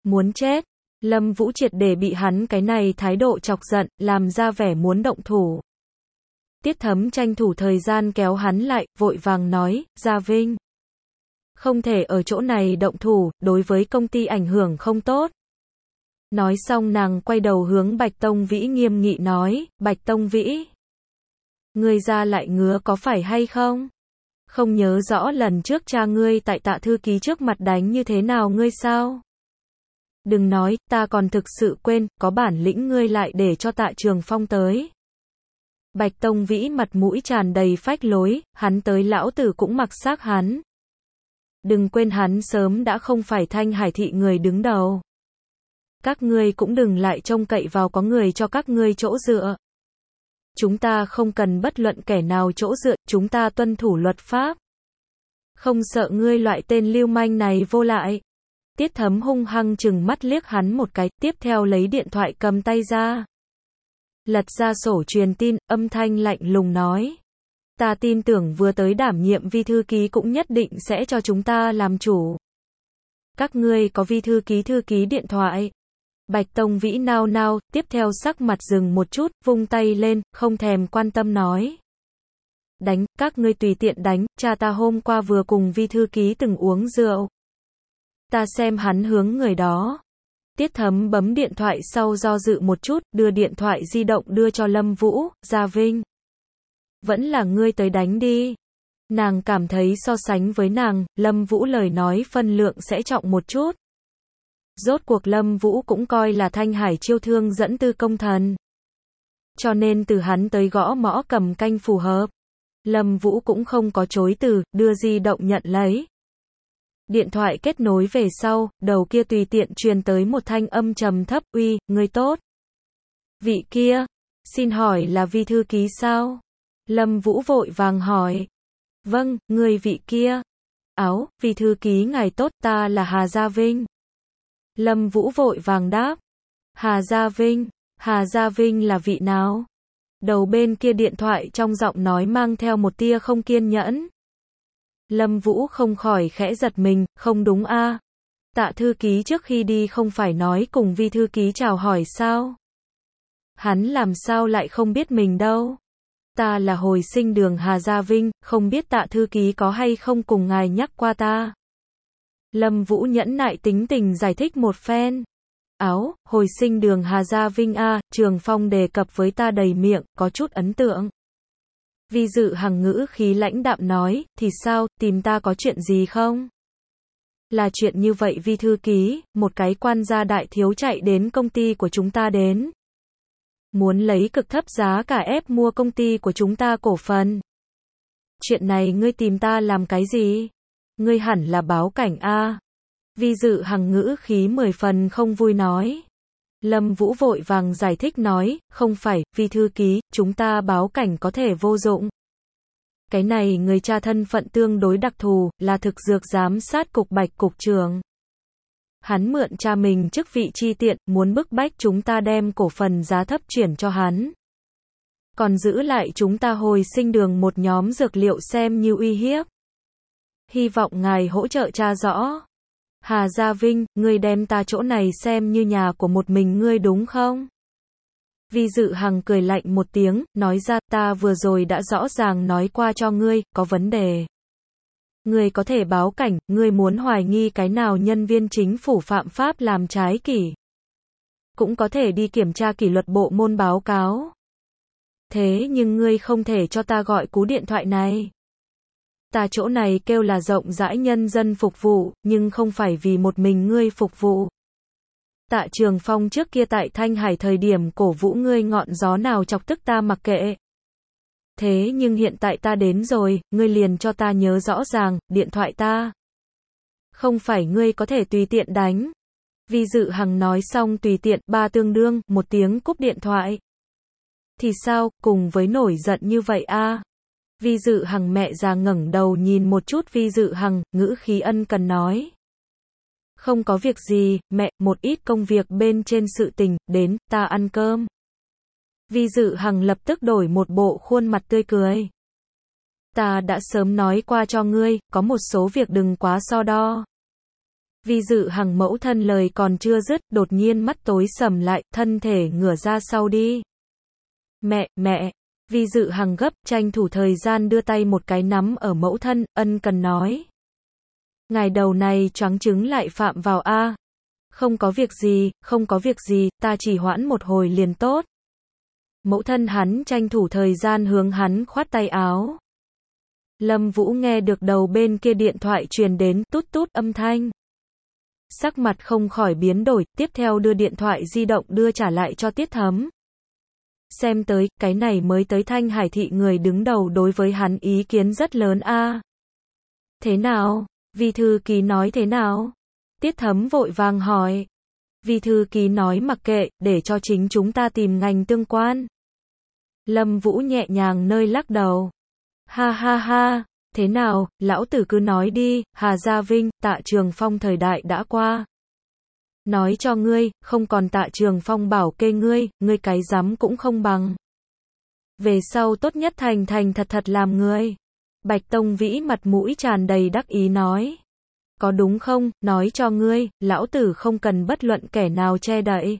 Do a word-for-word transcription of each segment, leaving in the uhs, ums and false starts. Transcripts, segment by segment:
Muốn chết. Lâm Vũ triệt để bị hắn cái này thái độ chọc giận, làm ra vẻ muốn động thủ. Tiết Thấm tranh thủ thời gian kéo hắn lại, vội vàng nói, Gia Vinh. Không thể ở chỗ này động thủ, đối với công ty ảnh hưởng không tốt. Nói xong nàng quay đầu hướng Bạch Tông Vĩ nghiêm nghị nói, Bạch Tông Vĩ. Ngươi ra lại ngứa có phải hay không? Không nhớ rõ lần trước cha ngươi tại Tạ thư ký trước mặt đánh như thế nào ngươi sao? Đừng nói, ta còn thực sự quên, có bản lĩnh ngươi lại để cho Tạ Trường Phong tới. Bạch Tông Vĩ mặt mũi tràn đầy phách lối, hắn tới lão tử cũng mặc xác hắn. Đừng quên hắn sớm đã không phải Thanh Hải thị người đứng đầu. Các ngươi cũng đừng lại trông cậy vào có người cho các ngươi chỗ dựa. Chúng ta không cần bất luận kẻ nào chỗ dựa, chúng ta tuân thủ luật pháp. Không sợ ngươi loại tên lưu manh này vô lại. Tiết Thấm hung hăng chừng mắt liếc hắn một cái, tiếp theo lấy điện thoại cầm tay ra. Lật ra sổ truyền tin, âm thanh lạnh lùng nói. Ta tin tưởng vừa tới đảm nhiệm vi thư ký cũng nhất định sẽ cho chúng ta làm chủ. Các ngươi có vi thư ký thư ký điện thoại. Bạch Tông Vĩ nao nao, tiếp theo sắc mặt dừng một chút, vung tay lên, không thèm quan tâm nói. Đánh, các ngươi tùy tiện đánh, cha ta hôm qua vừa cùng vi thư ký từng uống rượu. Ta xem hắn hướng người đó. Tiết Thấm bấm điện thoại sau do dự một chút, đưa điện thoại di động đưa cho Lâm Vũ, Gia Vinh. Vẫn là ngươi tới đánh đi. Nàng cảm thấy so sánh với nàng, Lâm Vũ lời nói phân lượng sẽ trọng một chút. Rốt cuộc Lâm Vũ cũng coi là Thanh Hải chiêu thương dẫn tư công thần. Cho nên từ hắn tới gõ mõ cầm canh phù hợp. Lâm Vũ cũng không có chối từ, đưa di động nhận lấy. Điện thoại kết nối về sau, đầu kia tùy tiện truyền tới một thanh âm trầm thấp, uy, ngươi tốt. Vị kia, xin hỏi là vi thư ký sao? Lâm Vũ vội vàng hỏi. Vâng, người vị kia. Áo, vi thư ký ngài tốt, ta là Hà Gia Vinh. Lâm Vũ vội vàng đáp. Hà Gia Vinh, Hà Gia Vinh là vị nào? Đầu bên kia điện thoại trong giọng nói mang theo một tia không kiên nhẫn. Lâm Vũ không khỏi khẽ giật mình, không đúng a? Tạ thư ký trước khi đi không phải nói cùng vi thư ký chào hỏi sao? Hắn làm sao lại không biết mình đâu? Ta là hồi sinh đường Hà Gia Vinh, không biết Tạ thư ký có hay không cùng ngài nhắc qua ta. Lâm Vũ nhẫn nại tính tình giải thích một phen. Áo, hồi sinh đường Hà Gia Vinh a, Trường Phong đề cập với ta đầy miệng, có chút ấn tượng. Vi Dự Hằng ngữ khí lãnh đạm nói, thì sao, tìm ta có chuyện gì không? Là chuyện như vậy vi thư ký, một cái quan gia đại thiếu chạy đến công ty của chúng ta đến. Muốn lấy cực thấp giá cả ép mua công ty của chúng ta cổ phần. Chuyện này ngươi tìm ta làm cái gì? Ngươi hẳn là báo cảnh a. Vi Dự Hằng ngữ khí mười phần không vui nói. Lâm Vũ vội vàng giải thích nói, không phải, vi thư ký, chúng ta báo cảnh có thể vô dụng. Cái này người cha thân phận tương đối đặc thù, là thực dược giám sát cục Bạch cục trưởng. Hắn mượn cha mình chức vị chi tiện, muốn bức bách chúng ta đem cổ phần giá thấp chuyển cho hắn. Còn giữ lại chúng ta hồi sinh đường một nhóm dược liệu xem như uy hiếp. Hy vọng ngài hỗ trợ tra rõ. Hà Gia Vinh, ngươi đem ta chỗ này xem như nhà của một mình ngươi đúng không? Vi Dự Hằng cười lạnh một tiếng, nói ra ta vừa rồi đã rõ ràng nói qua cho ngươi, có vấn đề. Ngươi có thể báo cảnh, ngươi muốn hoài nghi cái nào nhân viên chính phủ phạm pháp làm trái kỷ. Cũng có thể đi kiểm tra kỷ luật bộ môn báo cáo. Thế nhưng ngươi không thể cho ta gọi cú điện thoại này. Ta chỗ này kêu là rộng rãi nhân dân phục vụ, nhưng không phải vì một mình ngươi phục vụ. Tạ Trường Phong trước kia tại Thanh Hải thời điểm cổ vũ ngươi ngọn gió nào chọc tức ta mặc kệ. Thế nhưng hiện tại ta đến rồi, ngươi liền cho ta nhớ rõ ràng, điện thoại ta. Không phải ngươi có thể tùy tiện đánh. Vi Dự Hằng nói xong tùy tiện, ba tương đương, một tiếng cúp điện thoại. Thì sao, cùng với nổi giận như vậy a? Vi Dự Hằng mẹ già ngẩng đầu nhìn một chút Vi Dự Hằng, ngữ khí ân cần nói. Không có việc gì, mẹ, một ít công việc bên trên sự tình, đến, ta ăn cơm. Vi Dự Hằng lập tức đổi một bộ khuôn mặt tươi cười. Ta đã sớm nói qua cho ngươi, có một số việc đừng quá so đo. Vi Dự Hằng mẫu thân lời còn chưa dứt, đột nhiên mắt tối sầm lại, thân thể ngửa ra sau đi. Mẹ, mẹ. Vi Dự Hằng gấp, tranh thủ thời gian đưa tay một cái nắm ở mẫu thân, ân cần nói. Ngài đầu này choáng chứng lại phạm vào a. Không có việc gì, không có việc gì, ta chỉ hoãn một hồi liền tốt. Mẫu thân hắn tranh thủ thời gian hướng hắn khoát tay áo. Lâm Vũ nghe được đầu bên kia điện thoại truyền đến tút tút âm thanh. Sắc mặt không khỏi biến đổi, tiếp theo đưa điện thoại di động đưa trả lại cho Tiết Thấm. Xem tới, cái này mới tới Thanh Hải thị người đứng đầu đối với hắn ý kiến rất lớn a. Thế nào? Vi thư ký nói thế nào? Tiết Thấm vội vàng hỏi. Vi thư ký nói mặc kệ, để cho chính chúng ta tìm ngành tương quan. Lâm Vũ nhẹ nhàng nơi lắc đầu. Ha ha ha, thế nào, lão tử cứ nói đi, Hà Gia Vinh, Tạ Trường Phong thời đại đã qua. Nói cho ngươi, không còn Tạ Trường Phong bảo kê ngươi, ngươi cái dám cũng không bằng. Về sau tốt nhất thành thành thật thật làm người. Bạch Tông Vĩ mặt mũi tràn đầy đắc ý nói. Có đúng không, nói cho ngươi, lão tử không cần bất luận kẻ nào che đậy.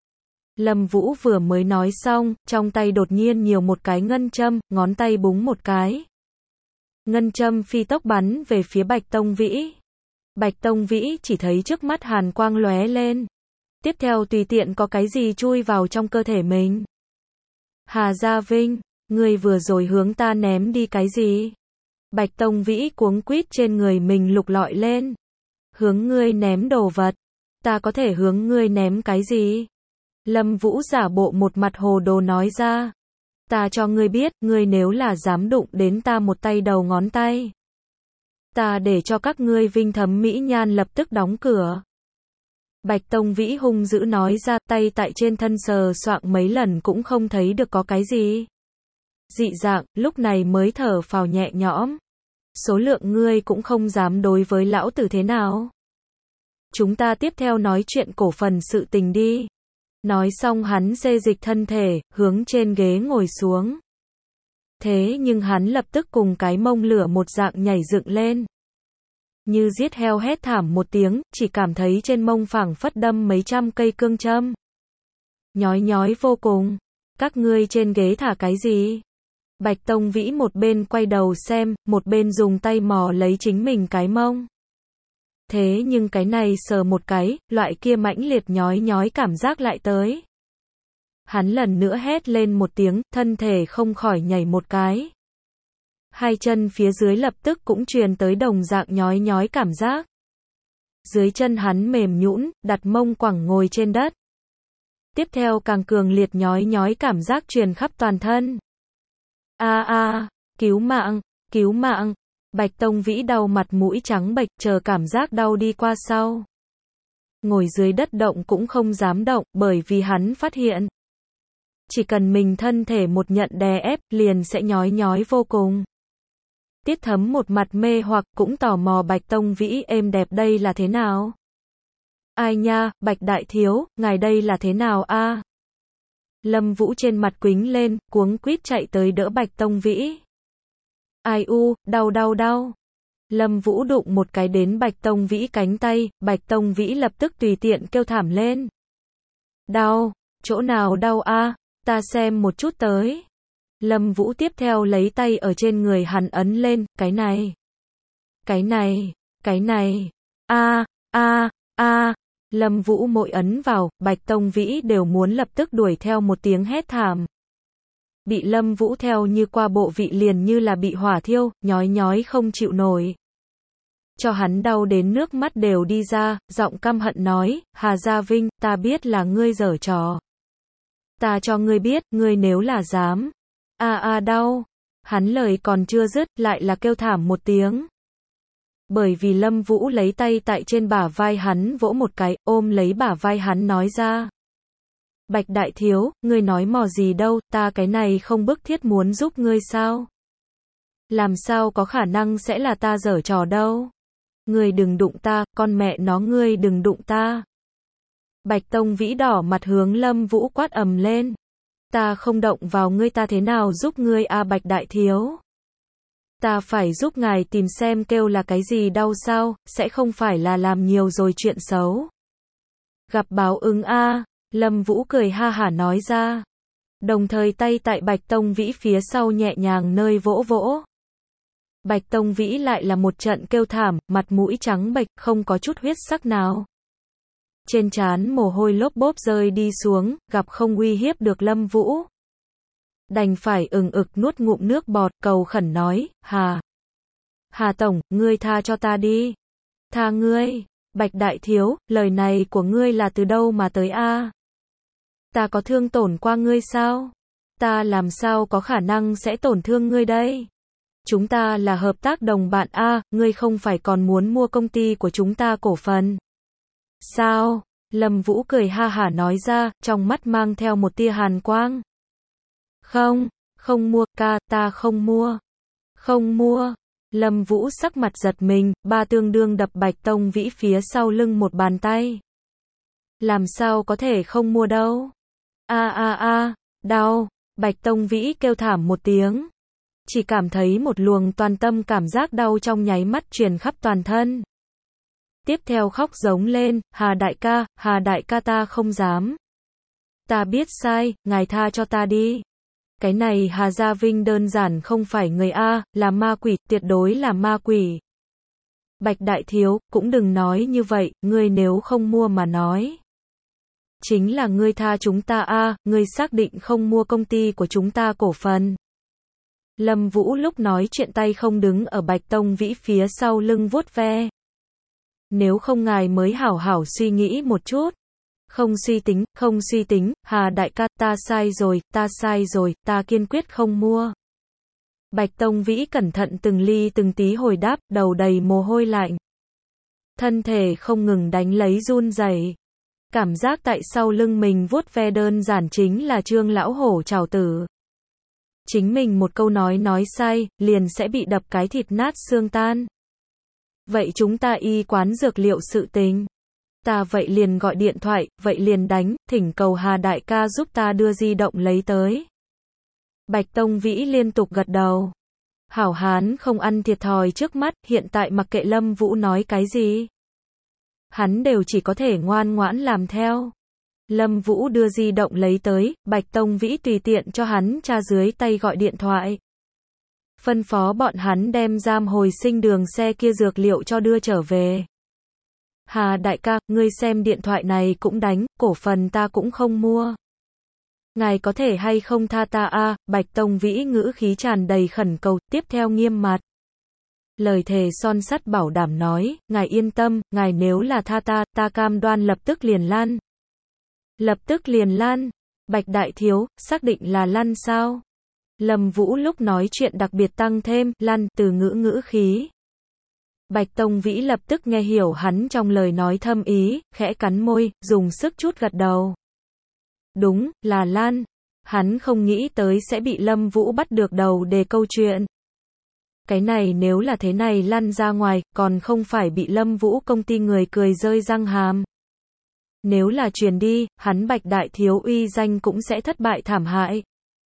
Lâm Vũ vừa mới nói xong, trong tay đột nhiên nhiều một cái ngân châm, ngón tay búng một cái. Ngân châm phi tốc bắn về phía Bạch Tông Vĩ. Bạch Tông Vĩ chỉ thấy trước mắt hàn quang lóe lên. Tiếp theo tùy tiện có cái gì chui vào trong cơ thể mình. Hà Gia Vinh, ngươi vừa rồi hướng ta ném đi cái gì? Bạch Tông Vĩ cuống quýt trên người mình lục lọi lên. Hướng ngươi ném đồ vật. Ta có thể hướng ngươi ném cái gì? Lâm Vũ giả bộ một mặt hồ đồ nói ra. Ta cho ngươi biết, ngươi nếu là dám đụng đến ta một tay đầu ngón tay. Ta để cho các ngươi Vinh Thấm Mỹ Nhan lập tức đóng cửa. Bạch Tông Vĩ hung dữ nói ra, tay tại trên thân sờ soạng mấy lần cũng không thấy được có cái gì. Dị dạng, lúc này mới thở phào nhẹ nhõm. Số lượng ngươi cũng không dám đối với lão tử thế nào. Chúng ta tiếp theo nói chuyện cổ phần sự tình đi. Nói xong hắn xê dịch thân thể, hướng trên ghế ngồi xuống. Thế nhưng hắn lập tức cùng cái mông lửa một dạng nhảy dựng lên. Như giết heo hét thảm một tiếng, chỉ cảm thấy trên mông phảng phất đâm mấy trăm cây cương châm. Nhói nhói vô cùng. Các ngươi trên ghế thả cái gì? Bạch Tông Vĩ một bên quay đầu xem, một bên dùng tay mò lấy chính mình cái mông. Thế nhưng cái này sờ một cái, loại kia mãnh liệt nhói nhói cảm giác lại tới. Hắn lần nữa hét lên một tiếng, thân thể không khỏi nhảy một cái. Hai chân phía dưới lập tức cũng truyền tới đồng dạng nhói nhói cảm giác. Dưới chân hắn mềm nhũn, đặt mông quẳng ngồi trên đất. Tiếp theo càng cường liệt nhói nhói cảm giác truyền khắp toàn thân. A a, cứu mạng, cứu mạng. Bạch Tông Vĩ đau mặt mũi trắng bệch, chờ cảm giác đau đi qua sau. Ngồi dưới đất động cũng không dám động, bởi vì hắn phát hiện. Chỉ cần mình thân thể một nhận đè ép, liền sẽ nhói nhói vô cùng. Tiết Thấm một mặt mê hoặc, cũng tò mò Bạch Tông Vĩ êm đẹp đây là thế nào? Ai nha, Bạch Đại Thiếu, ngài đây là thế nào a? Lâm Vũ trên mặt quính lên, cuống quýt chạy tới đỡ Bạch Tông Vĩ. Ai u, đau đau đau. Lâm Vũ đụng một cái đến Bạch Tông Vĩ cánh tay, Bạch Tông Vĩ lập tức tùy tiện kêu thảm lên. Đau, chỗ nào đau a? Ta xem một chút tới. Lâm Vũ tiếp theo lấy tay ở trên người hắn ấn lên, cái này. Cái này, cái này. A, a, a. Lâm Vũ mỗi ấn vào, Bạch Tông Vĩ đều muốn lập tức đuổi theo một tiếng hét thảm. Bị Lâm Vũ theo như qua bộ vị liền như là bị hỏa thiêu, nhói nhói không chịu nổi. Cho hắn đau đến nước mắt đều đi ra, giọng căm hận nói, Hà Gia Vinh, ta biết là ngươi giở trò. Ta cho ngươi biết, ngươi nếu là dám. A a đau. Hắn lời còn chưa dứt, lại là kêu thảm một tiếng. Bởi vì Lâm Vũ lấy tay tại trên bả vai hắn vỗ một cái, ôm lấy bả vai hắn nói ra. Bạch Đại Thiếu, ngươi nói mò gì đâu, ta cái này không bức thiết muốn giúp ngươi sao? Làm sao có khả năng sẽ là ta giở trò đâu? Ngươi đừng đụng ta, con mẹ nó ngươi đừng đụng ta. Bạch Tông Vĩ đỏ mặt hướng Lâm Vũ quát ầm lên. Ta không động vào ngươi ta thế nào giúp ngươi a Bạch Đại Thiếu? Ta phải giúp ngài tìm xem kêu là cái gì đau sao, sẽ không phải là làm nhiều rồi chuyện xấu. Gặp báo ứng a, Lâm Vũ cười ha hả nói ra. Đồng thời tay tại Bạch Tông Vĩ phía sau nhẹ nhàng nơi vỗ vỗ. Bạch Tông Vĩ lại là một trận kêu thảm, mặt mũi trắng bệch, không có chút huyết sắc nào. Trên trán mồ hôi lốp bốp rơi đi xuống, gặp không uy hiếp được Lâm Vũ. Đành phải ừng ực nuốt ngụm nước bọt, cầu khẩn nói, Hà. Hà Tổng, ngươi tha cho ta đi. Tha ngươi, Bạch Đại Thiếu, lời này của ngươi là từ đâu mà tới a? Ta có thương tổn qua ngươi sao? Ta làm sao có khả năng sẽ tổn thương ngươi đây? Chúng ta là hợp tác đồng bạn a, ngươi không phải còn muốn mua công ty của chúng ta cổ phần. Sao? Lâm Vũ cười ha hả nói ra, trong mắt mang theo một tia hàn quang. Không, không mua, ca, ta không mua. Không mua. Lâm Vũ sắc mặt giật mình, ba tương đương đập Bạch Tông Vĩ phía sau lưng một bàn tay. Làm sao có thể không mua đâu? A a a, đau. Bạch Tông Vĩ kêu thảm một tiếng. Chỉ cảm thấy một luồng toàn tâm cảm giác đau trong nháy mắt truyền khắp toàn thân. Tiếp theo khóc giống lên, Hà đại ca, Hà đại ca ta không dám. Ta biết sai, ngài tha cho ta đi. Cái này Hà Gia Vinh đơn giản không phải người A, là ma quỷ, tuyệt đối là ma quỷ. Bạch Đại Thiếu, cũng đừng nói như vậy, ngươi nếu không mua mà nói. Chính là ngươi tha chúng ta A, ngươi xác định không mua công ty của chúng ta cổ phần. Lâm Vũ lúc nói chuyện tay không đứng ở Bạch Tông Vĩ phía sau lưng vuốt ve. Nếu không ngài mới hảo hảo suy nghĩ một chút. Không suy tính, không suy tính, Hà đại ca, ta sai rồi, ta sai rồi, ta kiên quyết không mua. Bạch Tông Vĩ cẩn thận từng ly từng tí hồi đáp, đầu đầy mồ hôi lạnh. Thân thể không ngừng đánh lấy run rẩy. Cảm giác tại sau lưng mình vuốt ve đơn giản chính là Trương lão hổ trảo tử. Chính mình một câu nói nói sai, liền sẽ bị đập cái thịt nát xương tan. Vậy chúng ta y quán dược liệu sự tình. Ta vậy liền gọi điện thoại, vậy liền đánh, thỉnh cầu Hà đại ca giúp ta đưa di động lấy tới. Bạch Tông Vĩ liên tục gật đầu. Hảo hán không ăn thiệt thòi trước mắt, hiện tại mặc kệ Lâm Vũ nói cái gì. Hắn đều chỉ có thể ngoan ngoãn làm theo. Lâm Vũ đưa di động lấy tới, Bạch Tông Vĩ tùy tiện cho hắn tra dưới tay gọi điện thoại. Phân phó bọn hắn đem giam hồi sinh đường xe kia dược liệu cho đưa trở về. Hà đại ca, ngươi xem điện thoại này cũng đánh, cổ phần ta cũng không mua. Ngài có thể hay không tha ta a? Bạch Tông Vĩ ngữ khí tràn đầy khẩn cầu, tiếp theo nghiêm mặt. Lời thề son sắt bảo đảm nói, ngài yên tâm, ngài nếu là tha ta, ta cam đoan lập tức liền lăn. Lập tức liền lăn. Bạch Đại Thiếu, xác định là lăn sao? Lâm Vũ lúc nói chuyện đặc biệt tăng thêm, lăn, từ ngữ ngữ khí. Bạch Tông Vĩ lập tức nghe hiểu hắn trong lời nói thâm ý, khẽ cắn môi, dùng sức chút gật đầu. Đúng, là lăn. Hắn không nghĩ tới sẽ bị Lâm Vũ bắt được đầu đề câu chuyện. Cái này nếu là thế này lăn ra ngoài, còn không phải bị Lâm Vũ công ty người cười rơi răng hàm. Nếu là truyền đi, hắn Bạch Đại Thiếu uy danh cũng sẽ thất bại thảm hại.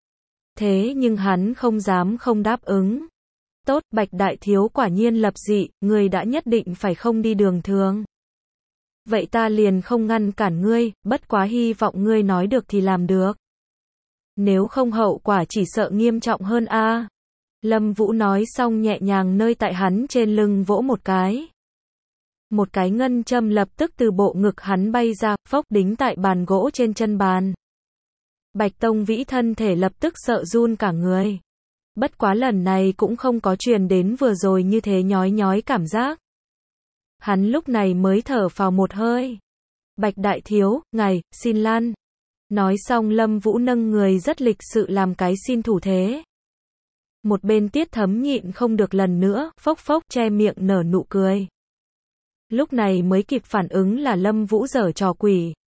Thế nhưng hắn không dám không đáp ứng. Tốt, Bạch Đại Thiếu quả nhiên lập dị, người đã nhất định phải không đi đường thường. Vậy ta liền không ngăn cản ngươi, bất quá hy vọng ngươi nói được thì làm được. Nếu không hậu quả chỉ sợ nghiêm trọng hơn a. Lâm Vũ nói xong nhẹ nhàng nơi tại hắn trên lưng vỗ một cái. Một cái ngân châm lập tức từ bộ ngực hắn bay ra, phốc đính tại bàn gỗ trên chân bàn. Bạch Tông Vĩ thân thể lập tức sợ run cả người. Bất quá lần này cũng không có truyền đến vừa rồi như thế nhói nhói cảm giác. Hắn lúc này mới thở phào một hơi. Bạch Đại Thiếu, ngài, xin lăn. Nói xong Lâm Vũ nâng người rất lịch sự làm cái xin thủ thế. Một bên Tiết Thấm nhịn không được lần nữa, phốc phốc che miệng nở nụ cười. Lúc này mới kịp phản ứng là Lâm Vũ giở trò quỷ.